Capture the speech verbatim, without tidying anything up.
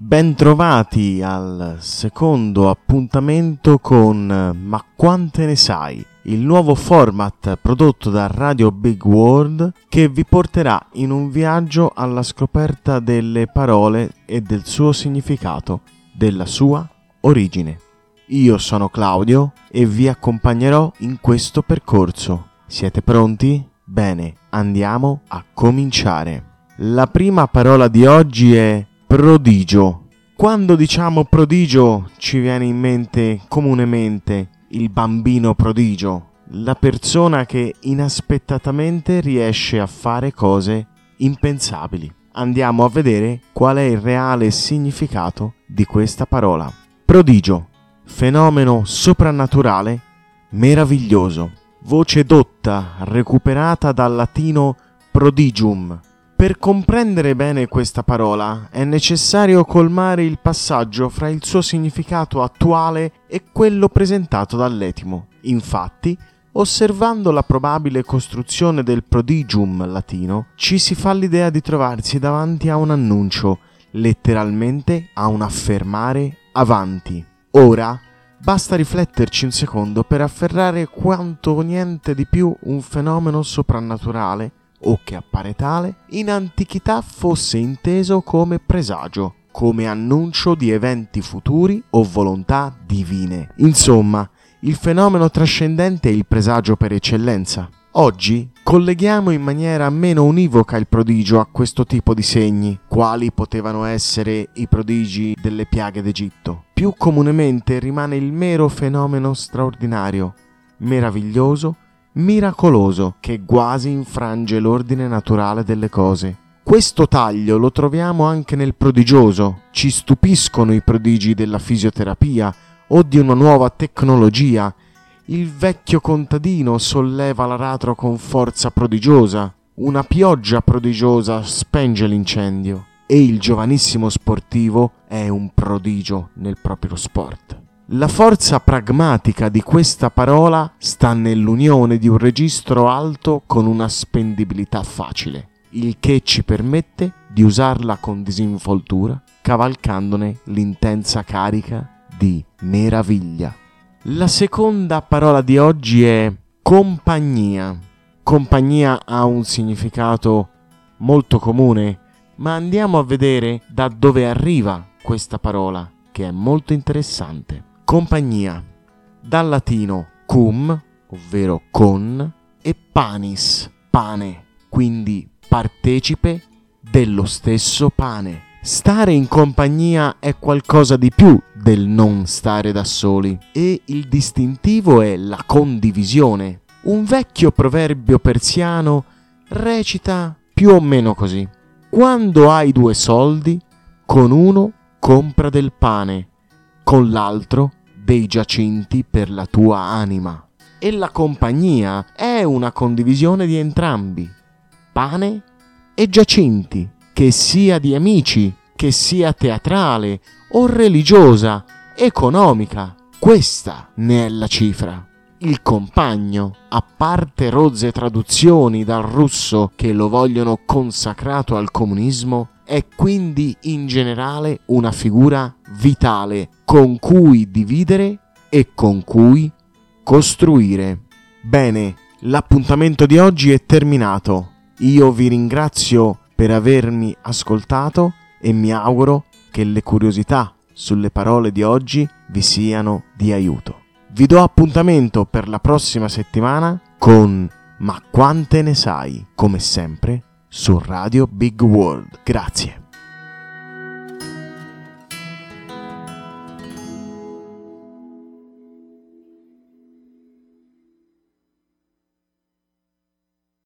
Bentrovati al secondo appuntamento con Ma quante ne sai? Il nuovo format prodotto da Radio Big World che vi porterà in un viaggio alla scoperta delle parole e del suo significato, della sua origine. Io sono Claudio e vi accompagnerò in questo percorso. Siete pronti? Bene, andiamo a cominciare. La prima parola di oggi è prodigio. Quando diciamo prodigio ci viene in mente comunemente il bambino prodigio, la persona che inaspettatamente riesce a fare cose impensabili. Andiamo a vedere qual è il reale significato di questa parola. Prodigio, fenomeno soprannaturale, meraviglioso. Voce dotta recuperata dal latino prodigium. Per comprendere bene questa parola è necessario colmare il passaggio fra il suo significato attuale e quello presentato dall'etimo. Infatti, osservando la probabile costruzione del prodigium latino, ci si fa l'idea di trovarsi davanti a un annuncio, letteralmente a un affermare avanti. Ora, basta rifletterci un secondo per afferrare quanto o niente di più un fenomeno soprannaturale o che appare tale, in antichità fosse inteso come presagio, come annuncio di eventi futuri o volontà divine. Insomma, il fenomeno trascendente è il presagio per eccellenza. Oggi colleghiamo in maniera meno univoca il prodigio a questo tipo di segni, quali potevano essere i prodigi delle piaghe d'Egitto. Più comunemente rimane il mero fenomeno straordinario, meraviglioso, miracoloso, che quasi infrange l'ordine naturale delle cose. Questo taglio lo troviamo anche nel prodigioso. Ci stupiscono i prodigi della fisioterapia o di una nuova tecnologia. Il vecchio contadino solleva l'aratro con forza prodigiosa. Una pioggia prodigiosa spenge l'incendio. E il giovanissimo sportivo è un prodigio nel proprio sport. La forza pragmatica di questa parola sta nell'unione di un registro alto con una spendibilità facile, il che ci permette di usarla con disinvoltura, cavalcandone l'intensa carica di meraviglia. La seconda parola di oggi è compagnia. Compagnia ha un significato molto comune, ma andiamo a vedere da dove arriva questa parola, che è molto interessante. Compagnia, dal latino cum, ovvero con, e panis, pane, quindi partecipe dello stesso pane. Stare in compagnia è qualcosa di più del non stare da soli e il distintivo è la condivisione. Un vecchio proverbio persiano recita più o meno così: quando hai due soldi, con uno compra del pane, con l'altro dei giacinti per la tua anima. E la compagnia è una condivisione di entrambi, pane e giacinti, che sia di amici, che sia teatrale o religiosa, economica. Questa ne è la cifra. Il compagno, a parte rozze traduzioni dal russo che lo vogliono consacrato al comunismo, è quindi in generale una figura vitale con cui dividere e con cui costruire. Bene, l'appuntamento di oggi è terminato. Io vi ringrazio per avermi ascoltato e mi auguro che le curiosità sulle parole di oggi vi siano di aiuto. Vi do appuntamento per la prossima settimana con Ma quante ne sai, come sempre, su Radio Big World. Grazie.